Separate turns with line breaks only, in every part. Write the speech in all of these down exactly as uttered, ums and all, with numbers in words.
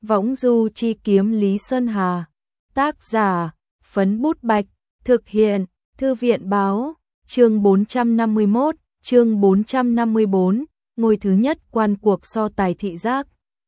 Võng du chi kiếm Lý Sơn Hà. Tác giả, Phấn Bút Bạch. Thực hiện, Thư viện Báo. Chương bốn trăm năm mươi mốt, chương bốn trăm năm mươi bốn, ngôi thứ nhất quan cuộc so tài thị giác.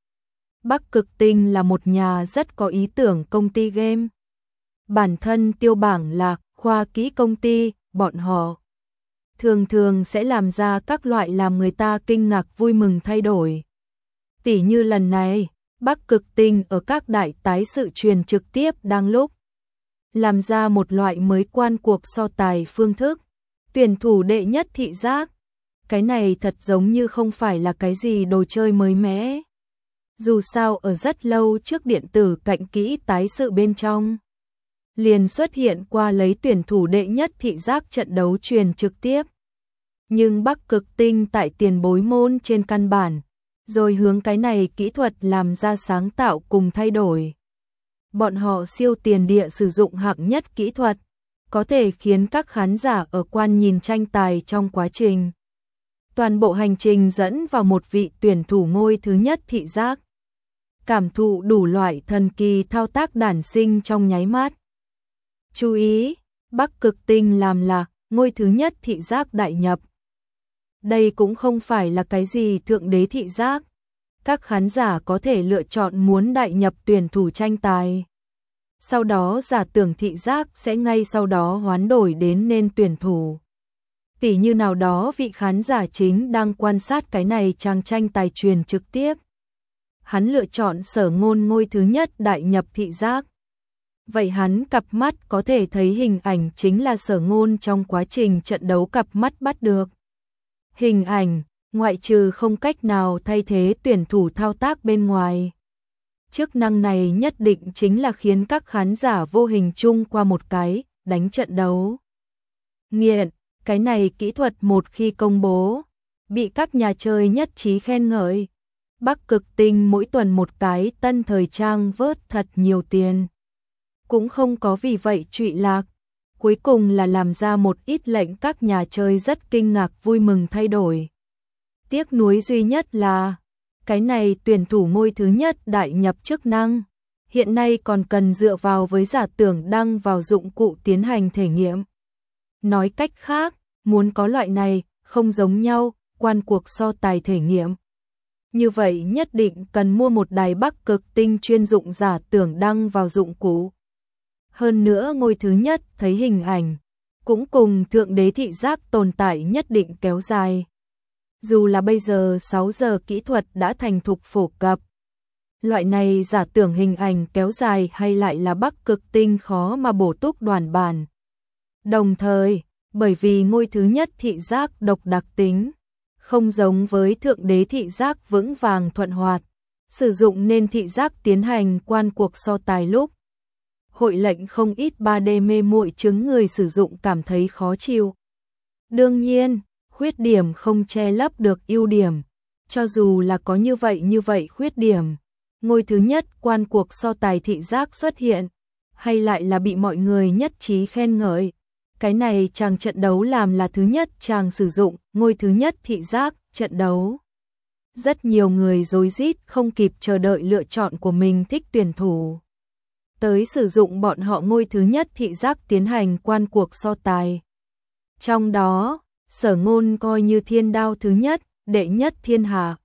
Bắc Cực Tinh là một nhà rất có ý tưởng công ty game. Bản thân tiêu bảng là khoa kỹ công ty, bọn họ thường thường sẽ làm ra các loại làm người ta kinh ngạc vui mừng thay đổi. Tỉ như lần này, Bắc Cực Tinh ở các đại tái sự truyền trực tiếp đang lúc làm ra một loại mới quan cuộc so tài phương thức, tuyển thủ đệ nhất thị giác. Cái này thật giống như không phải là cái gì đồ chơi mới mẻ. Dù sao ở rất lâu trước điện tử cạnh kỹ tái sự bên trong liền xuất hiện qua lấy tuyển thủ đệ nhất thị giác trận đấu truyền trực tiếp. Nhưng Bắc Cực Tinh tại tiền bối môn trên căn bản, rồi hướng cái này kỹ thuật làm ra sáng tạo cùng thay đổi. Bọn họ siêu tiền địa sử dụng hạng nhất kỹ thuật, có thể khiến các khán giả ở quan nhìn tranh tài trong quá trình. Toàn bộ hành trình dẫn vào một vị tuyển thủ ngôi thứ nhất thị giác. Cảm thụ đủ loại thần kỳ thao tác đản sinh trong nháy mắt. Chú ý, Bắc Cực Tinh làm là ngôi thứ nhất thị giác đại nhập. Đây cũng không phải là cái gì thượng đế thị giác. Các khán giả có thể lựa chọn muốn đại nhập tuyển thủ tranh tài. Sau đó giả tưởng thị giác sẽ ngay sau đó hoán đổi đến nên tuyển thủ. Tỉ như nào đó vị khán giả chính đang quan sát cái này trang tranh tài truyền trực tiếp. Hắn lựa chọn Sở Ngôn ngôi thứ nhất đại nhập thị giác. Vậy hắn cặp mắt có thể thấy hình ảnh chính là Sở Ngôn trong quá trình trận đấu cặp mắt bắt được. Hình ảnh, ngoại trừ không cách nào thay thế tuyển thủ thao tác bên ngoài. Chức năng này nhất định chính là khiến các khán giả vô hình chung qua một cái, đánh trận đấu. Nghiện, cái này kỹ thuật một khi công bố, bị các nhà chơi nhất trí khen ngợi. Bắc Cực Tinh mỗi tuần một cái tân thời trang vớt thật nhiều tiền. Cũng không có vì vậy trụy lạc. Cuối cùng là làm ra một ít lệnh các nhà chơi rất kinh ngạc vui mừng thay đổi. Tiếc nuối duy nhất là, cái này tuyển thủ ngôi thứ nhất đại nhập chức năng, hiện nay còn cần dựa vào với giả tưởng đăng vào dụng cụ tiến hành thể nghiệm. Nói cách khác, muốn có loại này, không giống nhau, quan cuộc so tài thể nghiệm. Như vậy nhất định cần mua một đài Bắc Cực Tinh chuyên dụng giả tưởng đăng vào dụng cụ. Hơn nữa ngôi thứ nhất thấy hình ảnh, cũng cùng thượng đế thị giác tồn tại nhất định kéo dài. Dù là bây giờ sáu giờ kỹ thuật đã thành thục phổ cập. Loại này giả tưởng hình ảnh kéo dài hay lại là Bắc Cực Tinh khó mà bổ túc đoàn bản. Đồng thời, bởi vì ngôi thứ nhất thị giác độc đặc tính, không giống với thượng đế thị giác vững vàng thuận hoạt, sử dụng nên thị giác tiến hành quan cuộc so tài lúc. Hội lệnh không ít ba D mê muội chứng người sử dụng cảm thấy khó chịu. Đương nhiên, khuyết điểm không che lấp được ưu điểm. Cho dù là có như vậy như vậy khuyết điểm, ngôi thứ nhất quan cuộc so tài thị giác xuất hiện, hay lại là bị mọi người nhất trí khen ngợi. Cái này chàng trận đấu làm là thứ nhất chàng sử dụng ngôi thứ nhất thị giác trận đấu. Rất nhiều người rối rít không kịp chờ đợi lựa chọn của mình thích tuyển thủ. Tới sử dụng bọn họ ngôi thứ nhất thị giác tiến hành quan cuộc so tài. Trong đó, Sở Ngôn coi như thiên đao thứ nhất, đệ nhất thiên hạ.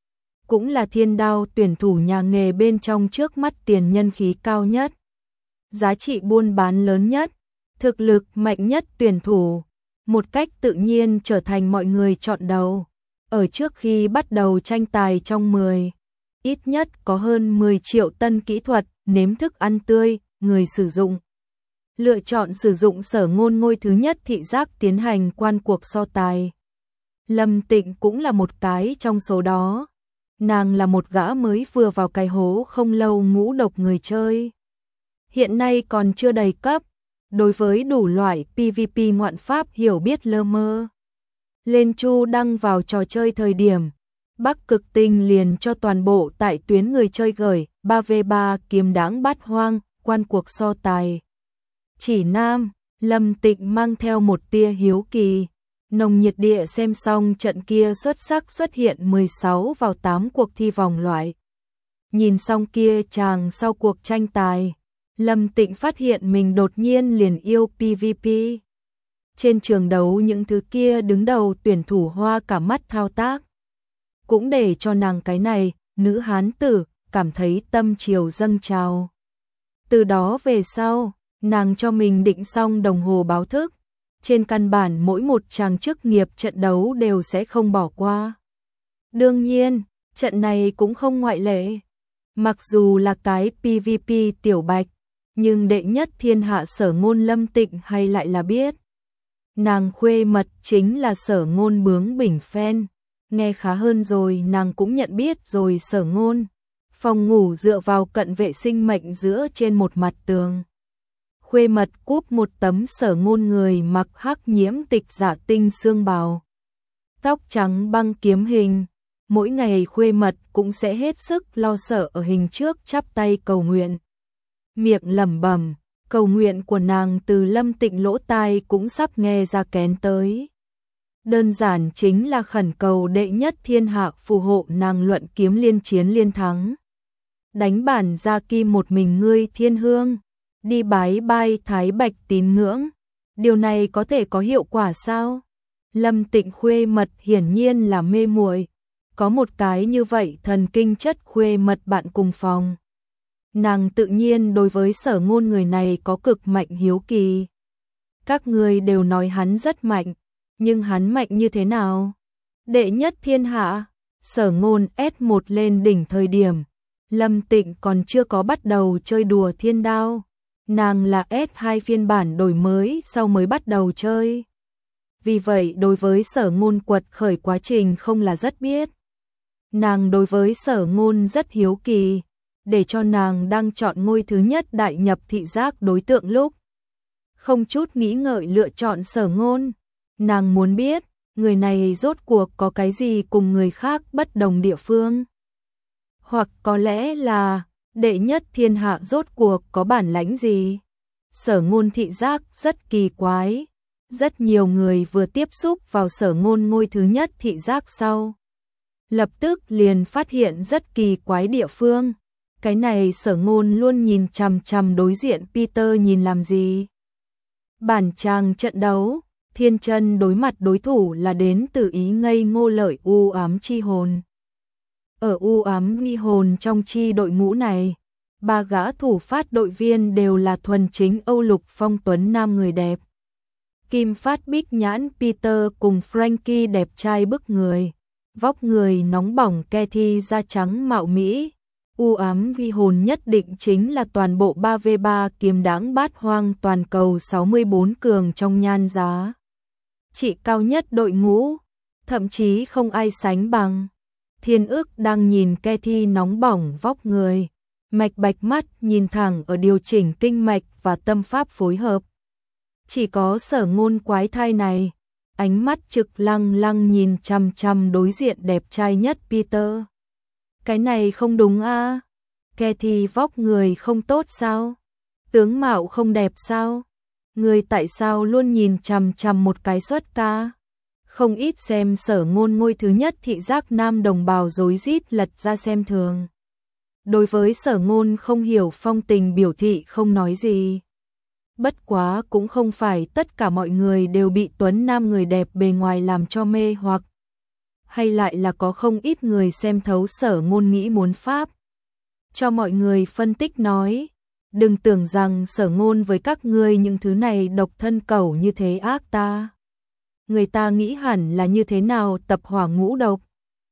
Cũng là thiên đao tuyển thủ nhà nghề bên trong trước mắt tiền nhân khí cao nhất. Giá trị buôn bán lớn nhất, thực lực mạnh nhất tuyển thủ. Một cách tự nhiên trở thành mọi người chọn đầu. Ở trước khi bắt đầu tranh tài trong mười, ít nhất có hơn mười triệu tân kỹ thuật, nếm thức ăn tươi, người sử dụng. Lựa chọn sử dụng Sở Ngôn ngôi thứ nhất thị giác tiến hành quan cuộc so tài. Lâm Tịnh cũng là một cái trong số đó. Nàng là một gã mới vừa vào cái hố không lâu ngũ độc người chơi. Hiện nay còn chưa đầy cấp, đối với đủ loại pê vê pê ngoạn pháp hiểu biết lơ mơ. Lên chu đăng vào trò chơi thời điểm, Bắc Cực Tinh liền cho toàn bộ tại tuyến người chơi gửi ba vê ba kiếm đáng bát hoang, quan cuộc so tài. Chỉ nam, Lâm Tịnh mang theo một tia hiếu kỳ, nồng nhiệt địa xem xong trận kia xuất sắc xuất hiện mười sáu vào tám cuộc thi vòng loại. Nhìn xong kia chàng sau cuộc tranh tài, Lâm Tịnh phát hiện mình đột nhiên liền yêu pê vê pê. Trên trường đấu những thứ kia đứng đầu tuyển thủ hoa cả mắt thao tác. Cũng để cho nàng cái này, nữ hán tử, cảm thấy tâm triều dâng trào. Từ đó về sau, nàng cho mình định xong đồng hồ báo thức. Trên căn bản mỗi một chàng chức nghiệp trận đấu đều sẽ không bỏ qua. Đương nhiên, trận này cũng không ngoại lệ. Mặc dù là cái pê vê pê tiểu bạch, nhưng đệ nhất thiên hạ Sở Ngôn Lâm Tịnh hay lại là biết. Nàng khuê mật chính là Sở Ngôn bướng bỉnh fan. Nghe khá hơn rồi, nàng cũng nhận biết rồi Sở Ngôn. Phòng ngủ dựa vào cận vệ sinh mệnh giữa trên một mặt tường. Khuê mật cúp một tấm Sở Ngôn người mặc hắc nhiễm tịch giả tinh xương bào. Tóc trắng băng kiếm hình. Mỗi ngày khuê mật cũng sẽ hết sức lo sợ ở hình trước chắp tay cầu nguyện. Miệng lẩm bẩm, cầu nguyện của nàng từ Lâm Tịnh lỗ tai cũng sắp nghe ra kén tới. Đơn giản chính là khẩn cầu đệ nhất thiên hạ phù hộ nàng luận kiếm liên chiến liên thắng. Đánh bản ra kim một mình ngươi thiên hương, đi bái bai thái bạch tín ngưỡng. Điều này có thể có hiệu quả sao? Lâm Tịnh khuê mật hiển nhiên là mê muội. Có một cái như vậy thần kinh chất khuê mật bạn cùng phòng. Nàng tự nhiên đối với Sở Ngôn người này có cực mạnh hiếu kỳ. Các người đều nói hắn rất mạnh, nhưng hắn mạnh như thế nào? Đệ nhất thiên hạ, Sở Ngôn ét một lên đỉnh thời điểm, Lâm Tịnh còn chưa có bắt đầu chơi đùa thiên đao. Nàng là ét hai phiên bản đổi mới sau mới bắt đầu chơi. Vì vậy đối với Sở Ngôn quật khởi quá trình không là rất biết. Nàng đối với Sở Ngôn rất hiếu kỳ, để cho nàng đang chọn ngôi thứ nhất đại nhập thị giác đối tượng lúc. Không chút nghĩ ngợi lựa chọn Sở Ngôn. Nàng muốn biết, người này rốt cuộc có cái gì cùng người khác bất đồng địa phương. Hoặc có lẽ là, đệ nhất thiên hạ rốt cuộc có bản lãnh gì. Sở Ngôn thị giác rất kỳ quái. Rất nhiều người vừa tiếp xúc vào Sở Ngôn ngôi thứ nhất thị giác sau. Lập tức liền phát hiện rất kỳ quái địa phương. Cái này Sở Ngôn luôn nhìn chằm chằm đối diện Peter nhìn làm gì. Bản chàng trận đấu, Thiên Chân đối mặt đối thủ là đến từ ý ngây ngô lợi u ám chi hồn. Ở u ám nghi hồn trong chi đội ngũ này, ba gã thủ phát đội viên đều là thuần chính Âu lục phong tuấn nam người đẹp. Kim phát bích nhãn Peter cùng Frankie đẹp trai bức người. Vóc người nóng bỏng Kathy da trắng mạo mỹ. U ám vi hồn nhất định chính là toàn bộ ba vê ba kiếm đãng bát hoang toàn cầu sáu mươi bốn cường trong nhan giá. Trị cao nhất đội ngũ, thậm chí không ai sánh bằng. Thiên ức đang nhìn Kathy nóng bỏng vóc người, mạch bạch mắt nhìn thẳng ở điều chỉnh kinh mạch và tâm pháp phối hợp. Chỉ có Sở Ngôn quái thai này, ánh mắt trực lăng lăng nhìn chằm chằm đối diện đẹp trai nhất Peter. Cái này không đúng a? À? Kathy vóc người không tốt sao? Tướng mạo không đẹp sao? Người tại sao luôn nhìn chằm chằm một cái xuất ca? Không ít xem Sở Ngôn ngôi thứ nhất thị giác nam đồng bào rối rít lật ra xem thường. Đối với Sở Ngôn không hiểu phong tình biểu thị không nói gì. Bất quá cũng không phải tất cả mọi người đều bị tuấn nam người đẹp bề ngoài làm cho mê hoặc. Hay lại là có không ít người xem thấu Sở Ngôn nghĩ muốn pháp. Cho mọi người phân tích nói, đừng tưởng rằng Sở Ngôn với các ngươi những thứ này độc thân cẩu như thế ác ta. Người ta nghĩ hẳn là như thế nào tập hỏa ngũ độc.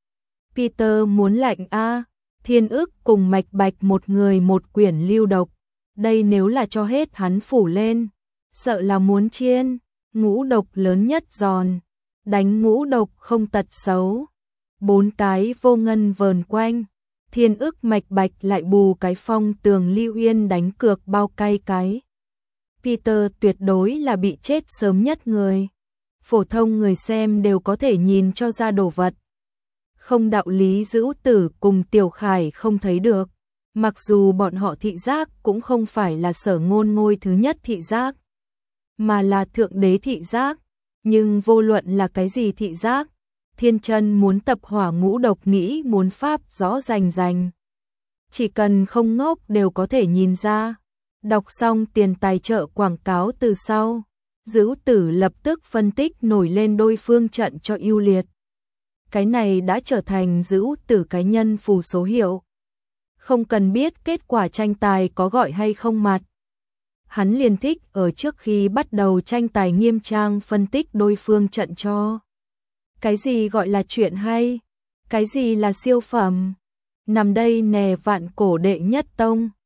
Peter muốn lạnh a, Thiên ức cùng mạch bạch một người một quyển lưu độc. Đây nếu là cho hết hắn phủ lên, sợ là muốn chiên, ngũ độc lớn nhất giòn, đánh ngũ độc không tật xấu. Bốn cái vô ngân vờn quanh, Thiên ức mạch bạch lại bù cái phong tường Lưu Yên đánh cược bao cay cái. Peter tuyệt đối là bị chết sớm nhất người. Phổ thông người xem đều có thể nhìn cho ra đồ vật. Không đạo lý Dữu Tử cùng Tiểu Khải không thấy được. Mặc dù bọn họ thị giác cũng không phải là Sở Ngôn ngôi thứ nhất thị giác, mà là thượng đế thị giác, nhưng vô luận là cái gì thị giác, Thiên Chân muốn tập hỏa ngũ độc nghĩ muốn pháp rõ rành rành. chỉ cần không ngốc đều có thể nhìn ra. Đọc xong tiền tài trợ quảng cáo từ sau, Dữu Tử lập tức phân tích nổi lên đôi phương trận cho ưu liệt. Cái này đã trở thành Dữu Tử cái nhân phù số hiệu. Không cần biết kết quả tranh tài có gọi hay không mặt. Hắn liền thích ở trước khi bắt đầu tranh tài nghiêm trang phân tích đôi phương trận cho. Cái gì gọi là chuyện hay? Cái gì là siêu phẩm? Nằm đây nè vạn cổ đệ nhất tông.